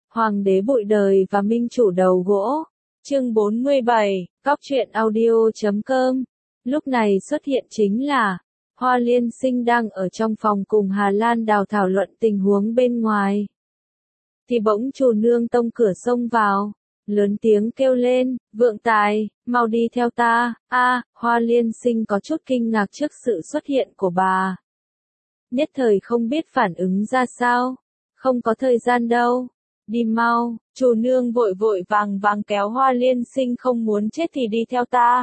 Hoàng đế bụi đời và minh chủ đầu gỗ. Chương 47, Cóc truyện audio.com. Lúc này xuất hiện chính là Hoa Liên Sinh đang ở trong phòng cùng Hà Lan Đào thảo luận tình huống bên ngoài. Thì bỗng chủ nương tông cửa xông vào, lớn tiếng kêu lên, Vượng Tài, mau đi theo ta. Hoa Liên Sinh có chút kinh ngạc trước sự xuất hiện của bà. Nhất thời không biết phản ứng ra sao. Không có thời gian đâu. Đi mau, chủ nương vội vội vàng kéo Hoa Liên Sinh, không muốn chết thì đi theo ta.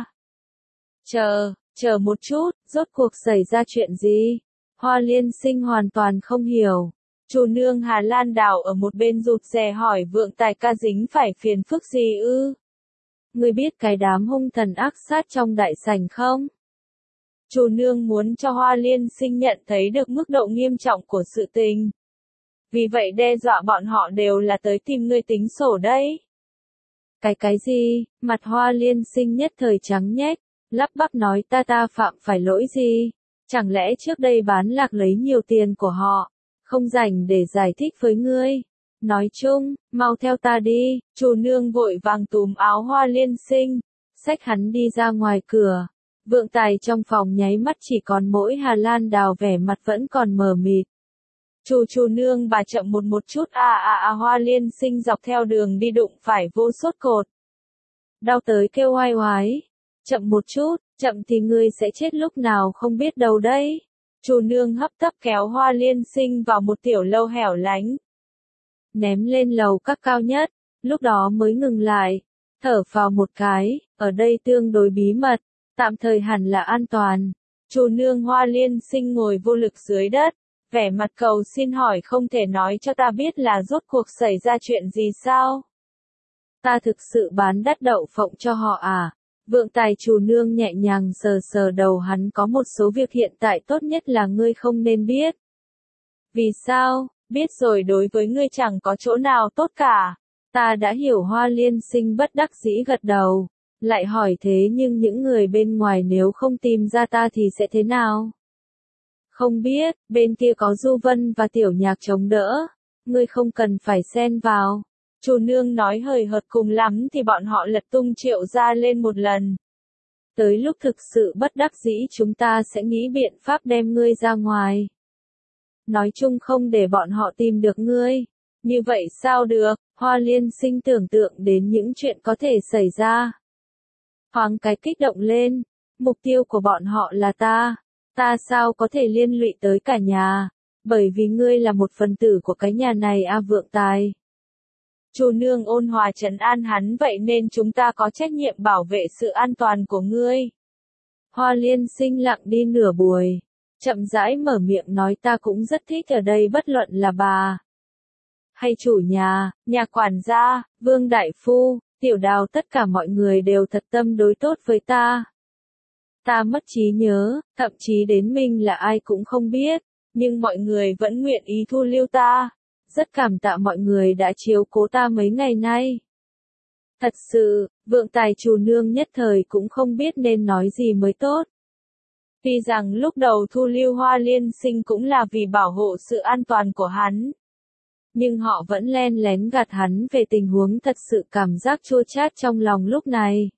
Chờ một chút, rốt cuộc xảy ra chuyện gì? Hoa Liên Sinh hoàn toàn không hiểu. Chủ nương Hà Lan Đào ở một bên rụt rè hỏi, Vượng Tài ca dính phải phiền phức gì ư? Ngươi biết cái đám hung thần ác sát trong đại sảnh không? Chủ nương muốn cho Hoa Liên Sinh nhận thấy được mức độ nghiêm trọng của sự tình. Vì vậy đe dọa bọn họ đều là tới tìm ngươi tính sổ đấy. Cái gì? Mặt Hoa Liên Sinh nhất thời trắng nhếch, lắp bắp nói ta phạm phải lỗi gì? Chẳng lẽ trước đây bán lạc lấy nhiều tiền của họ, không rảnh để giải thích với ngươi? Nói chung, mau theo ta đi. Chủ nương vội vàng túm áo Hoa Liên Sinh, xách hắn đi ra ngoài cửa. Vượng Tài trong phòng nháy mắt chỉ còn mỗi Hà Lan Đào vẻ mặt vẫn còn mờ mịt. Chủ nương bà chậm một chút. Hoa Liên Sinh dọc theo đường đi đụng phải vô sốt cột. Đau tới kêu oai oái. Chậm một chút, chậm thì ngươi sẽ chết lúc nào không biết đâu đấy. Chủ nương hấp tấp kéo Hoa Liên Sinh vào một tiểu lâu hẻo lánh. Ném lên lầu các cao nhất, lúc đó mới ngừng lại. Thở phào một cái, ở đây tương đối bí mật, tạm thời hẳn là an toàn. Chủ nương Hoa Liên Sinh ngồi vô lực dưới đất. Vẻ mặt cầu xin hỏi, không thể nói cho ta biết là rốt cuộc xảy ra chuyện gì sao? Ta thực sự bán đắt đậu phộng cho họ à? Vượng Tài chủ nương nhẹ nhàng sờ đầu hắn, có một số việc hiện tại tốt nhất là ngươi không nên biết. Vì sao? Biết rồi đối với ngươi chẳng có chỗ nào tốt cả. Ta đã hiểu. Hoa Liên Sinh bất đắc dĩ gật đầu. Lại hỏi, thế nhưng những người bên ngoài nếu không tìm ra ta thì sẽ thế nào? Không biết, bên kia có Du Vân và Tiểu Nhạc chống đỡ. Ngươi không cần phải xen vào. Chủ nương nói hời hợt, cùng lắm thì bọn họ lật tung Triệu gia lên một lần. Tới lúc thực sự bất đắc dĩ chúng ta sẽ nghĩ biện pháp đem ngươi ra ngoài. Nói chung không để bọn họ tìm được ngươi. Như vậy sao được? Hoa Liên Sinh tưởng tượng đến những chuyện có thể xảy ra. Thoáng cái kích động lên. Mục tiêu của bọn họ là ta. Ta sao có thể liên lụy tới cả nhà, bởi vì ngươi là một phần tử của cái nhà này Vượng Tài. Chủ nương ôn hòa trấn an hắn, vậy nên chúng ta có trách nhiệm bảo vệ sự an toàn của ngươi. Hoa Liên Sinh lặng đi nửa buổi, chậm rãi mở miệng nói, ta cũng rất thích ở đây, bất luận là bà hay chủ nhà, nhà quản gia, Vương Đại Phu, Tiểu Đào, tất cả mọi người đều thật tâm đối tốt với ta. Ta mất trí nhớ, thậm chí đến mình là ai cũng không biết, nhưng mọi người vẫn nguyện ý thu lưu ta. Rất cảm tạ mọi người đã chiếu cố ta mấy ngày nay. Thật sự, Vượng Tài chủ nương nhất thời cũng không biết nên nói gì mới tốt. Tuy rằng lúc đầu thu lưu Hoa Liên Sinh cũng là vì bảo hộ sự an toàn của hắn. Nhưng họ vẫn len lén gạt hắn về tình huống thật sự. Cảm giác chua chát trong lòng lúc này.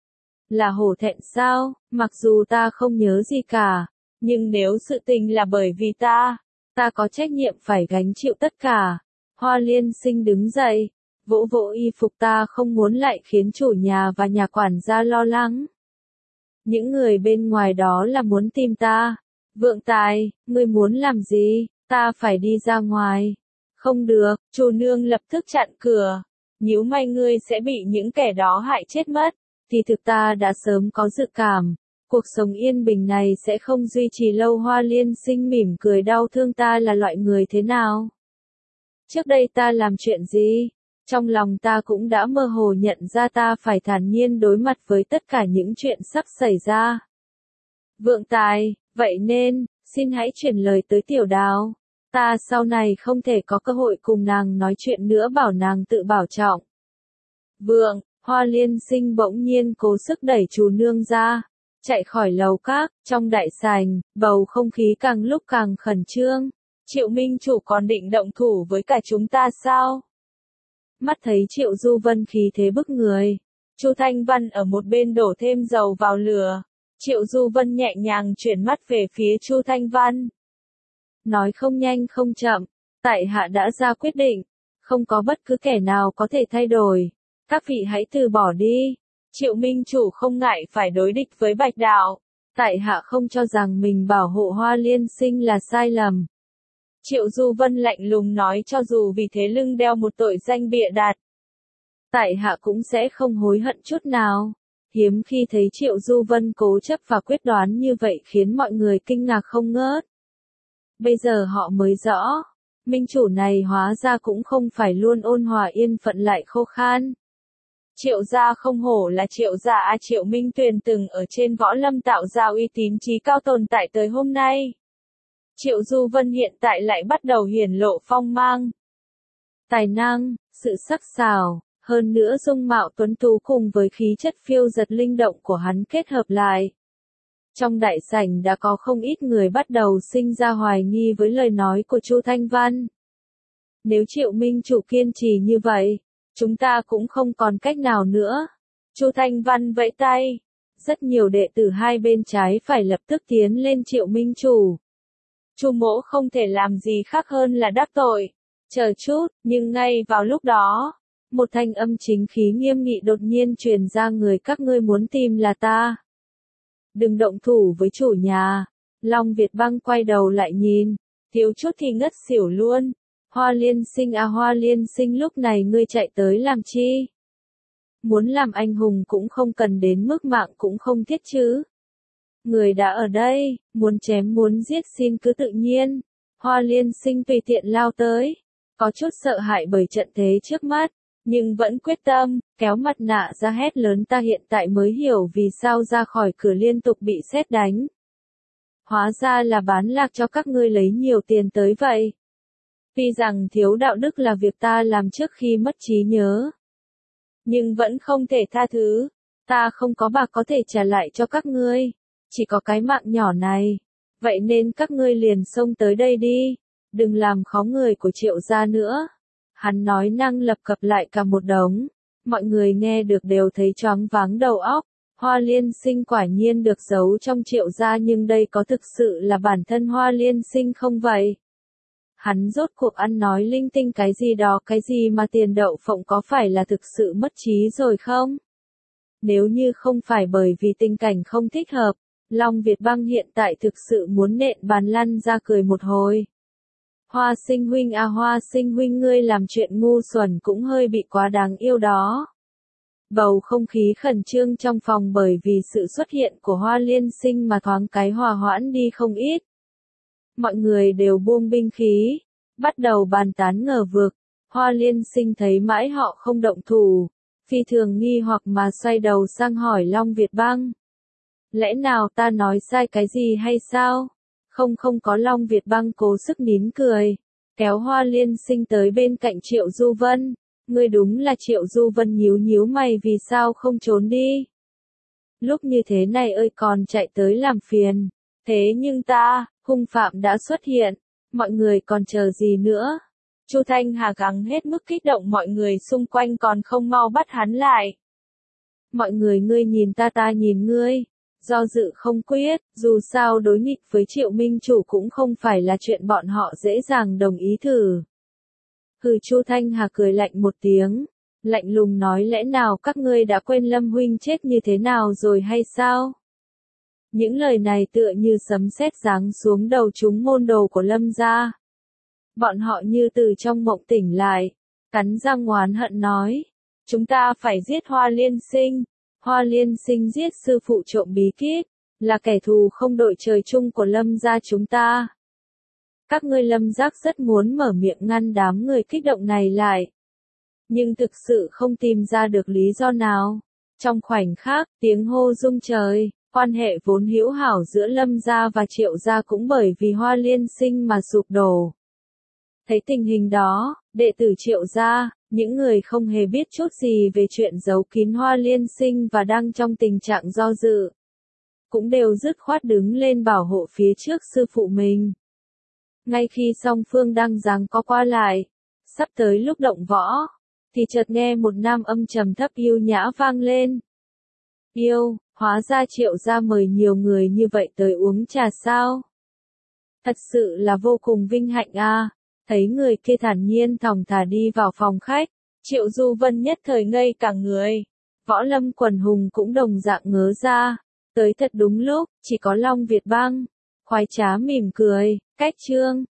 Là hổ thẹn sao? Mặc dù ta không nhớ gì cả, nhưng nếu sự tình là bởi vì ta có trách nhiệm phải gánh chịu tất cả. Hoa Liên Sinh đứng dậy, vỗ vỗ y phục, ta không muốn lại khiến chủ nhà và nhà quản gia lo lắng. Những người bên ngoài đó là muốn tìm ta. Vượng Tài, ngươi muốn làm gì? Ta phải đi ra ngoài. Không được, chủ nương lập tức chặn cửa. Nhíu mày, ngươi sẽ bị những kẻ đó hại chết mất. Thì thực ta đã sớm có dự cảm, cuộc sống yên bình này sẽ không duy trì lâu. Hoa Liên Sinh mỉm cười, đau thương ta là loại người thế nào? Trước đây ta làm chuyện gì? Trong lòng ta cũng đã mơ hồ nhận ra, ta phải thản nhiên đối mặt với tất cả những chuyện sắp xảy ra. Vượng Tài, vậy nên, xin hãy chuyển lời tới Tiểu Đào. Ta sau này không thể có cơ hội cùng nàng nói chuyện nữa, bảo nàng tự bảo trọng. Vượng. Hoa Liên Sinh bỗng nhiên cố sức đẩy chủ nương ra, chạy khỏi lầu các. Trong đại sảnh, bầu không khí càng lúc càng khẩn trương. Triệu minh chủ còn định động thủ với cả chúng ta sao? Mắt thấy Triệu Du Vân khí thế bức người, Chu Thanh Văn ở một bên đổ thêm dầu vào lửa. Triệu Du Vân nhẹ nhàng chuyển mắt về phía Chu Thanh Văn. Nói không nhanh không chậm, tại hạ đã ra quyết định, không có bất cứ kẻ nào có thể thay đổi. Các vị hãy từ bỏ đi. Triệu Minh Chủ không ngại phải đối địch với Bạch Đạo. Tại hạ không cho rằng mình bảo hộ Hoa Liên Sinh là sai lầm. Triệu Du Vân lạnh lùng nói, cho dù vì thế lưng đeo một tội danh bịa đặt, tại hạ cũng sẽ không hối hận chút nào. Hiếm khi thấy Triệu Du Vân cố chấp và quyết đoán như vậy khiến mọi người kinh ngạc không ngớt. Bây giờ họ mới rõ, minh chủ này hóa ra cũng không phải luôn ôn hòa yên phận lại khô khan. Triệu gia không hổ là Triệu gia, Triệu Minh Tuyền từng ở trên võ lâm tạo ra uy tín chí cao tồn tại tới hôm nay. Triệu Du Vân hiện tại lại bắt đầu hiển lộ phong mang, tài năng, sự sắc sảo, hơn nữa dung mạo tuấn tú cùng với khí chất phiêu dật linh động của hắn kết hợp lại. Trong đại sảnh đã có không ít người bắt đầu sinh ra hoài nghi với lời nói của Chu Thanh Văn. Nếu Triệu Minh Chủ kiên trì như vậy, chúng ta cũng không còn cách nào nữa. Chu Thanh Văn vẫy tay. Rất nhiều đệ tử hai bên trái phải lập tức tiến lên Triệu Minh Chủ. Chu mỗ không thể làm gì khác hơn là đắc tội. Chờ chút, nhưng ngay vào lúc đó, một thanh âm chính khí nghiêm nghị đột nhiên truyền ra, người các ngươi muốn tìm là ta. Đừng động thủ với chủ nhà. Long Việt Băng quay đầu lại nhìn, thiếu chút thì ngất xỉu luôn. Hoa Liên Sinh Hoa Liên Sinh, lúc này ngươi chạy tới làm chi? Muốn làm anh hùng cũng không cần đến mức mạng cũng không thiết chứ. Người đã ở đây, muốn chém muốn giết xin cứ tự nhiên. Hoa Liên Sinh tùy tiện lao tới, có chút sợ hãi bởi trận thế trước mắt, nhưng vẫn quyết tâm, kéo mặt nạ ra hét lớn, ta hiện tại mới hiểu vì sao ra khỏi cửa liên tục bị sét đánh. Hóa ra là bán lạc cho các ngươi lấy nhiều tiền tới vậy. Tuy rằng thiếu đạo đức là việc ta làm trước khi mất trí nhớ, nhưng vẫn không thể tha thứ. Ta không có bạc có thể trả lại cho các ngươi, chỉ có cái mạng nhỏ này. Vậy nên các ngươi liền xông tới đây đi, đừng làm khó người của Triệu gia nữa. Hắn nói năng lập cập lại cả một đống, mọi người nghe được đều thấy choáng váng đầu óc. Hoa Liên Sinh quả nhiên được giấu trong Triệu gia, nhưng đây có thực sự là bản thân Hoa Liên Sinh không vậy? Hắn rốt cuộc ăn nói linh tinh cái gì đó, cái gì mà tiền đậu phộng, có phải là thực sự mất trí rồi không? Nếu như không phải bởi vì tình cảnh không thích hợp, Long Việt Băng hiện tại thực sự muốn nện bàn lăn ra cười một hồi. Hoa Sinh huynh Hoa Sinh huynh, ngươi làm chuyện ngu xuẩn cũng hơi bị quá đáng yêu đó. Bầu không khí khẩn trương trong phòng bởi vì sự xuất hiện của Hoa Liên Sinh mà thoáng cái hòa hoãn đi không ít. Mọi người đều buông binh khí, bắt đầu bàn tán ngờ vực. Hoa Liên Sinh thấy mãi họ không động thủ, phi thường nghi hoặc mà xoay đầu sang hỏi Long Việt Băng. Lẽ nào ta nói sai cái gì hay sao? Không có. Long Việt Băng cố sức nín cười, kéo Hoa Liên Sinh tới bên cạnh Triệu Du Vân. Ngươi đúng là Triệu Du Vân nhíu mày, vì sao không trốn đi? Lúc như thế này ơi còn chạy tới làm phiền. Thế nhưng ta, hung phạm đã xuất hiện, mọi người còn chờ gì nữa? Chu Thanh Hà gắng hết mức kích động mọi người xung quanh còn không mau bắt hắn lại. Mọi người, ngươi nhìn ta, ta nhìn ngươi. Do dự không quyết, dù sao đối nghịch với Triệu Minh Chủ cũng không phải là chuyện bọn họ dễ dàng đồng ý thử. Hừ, Chu Thanh Hà cười lạnh một tiếng, lạnh lùng nói, lẽ nào các ngươi đã quên Lâm huynh chết như thế nào rồi hay sao? Những lời này tựa như sấm sét giáng xuống đầu chúng môn đồ của Lâm gia. Bọn họ như từ trong mộng tỉnh lại, cắn răng oán hận nói, chúng ta phải giết Hoa Liên Sinh. Hoa Liên Sinh giết sư phụ trộm bí kíp, là kẻ thù không đội trời chung của Lâm gia chúng ta. Các ngươi Lâm Giác rất muốn mở miệng ngăn đám người kích động này lại, nhưng thực sự không tìm ra được lý do nào. Trong khoảnh khắc, tiếng hô rung trời, quan hệ vốn hữu hảo giữa Lâm gia và Triệu gia cũng bởi vì Hoa Liên Sinh mà sụp đổ. Thấy tình hình đó, đệ tử Triệu gia, những người không hề biết chút gì về chuyện giấu kín Hoa Liên Sinh và đang trong tình trạng do dự, cũng đều dứt khoát đứng lên bảo hộ phía trước sư phụ mình. Ngay khi song phương đang giằng co qua lại, sắp tới lúc động võ, thì chợt nghe một nam âm trầm thấp yêu nhã vang lên. Yêu, hóa ra Triệu gia mời nhiều người như vậy tới uống trà sao? Thật sự là vô cùng vinh hạnh a. Thấy người kia thản nhiên thong thả đi vào phòng khách, Triệu Du Vân nhất thời ngây cả người. Võ Lâm quần hùng cũng đồng dạng ngớ ra. Tới thật đúng lúc, chỉ có Long Việt Bang. Khoái trá mỉm cười, cách chương.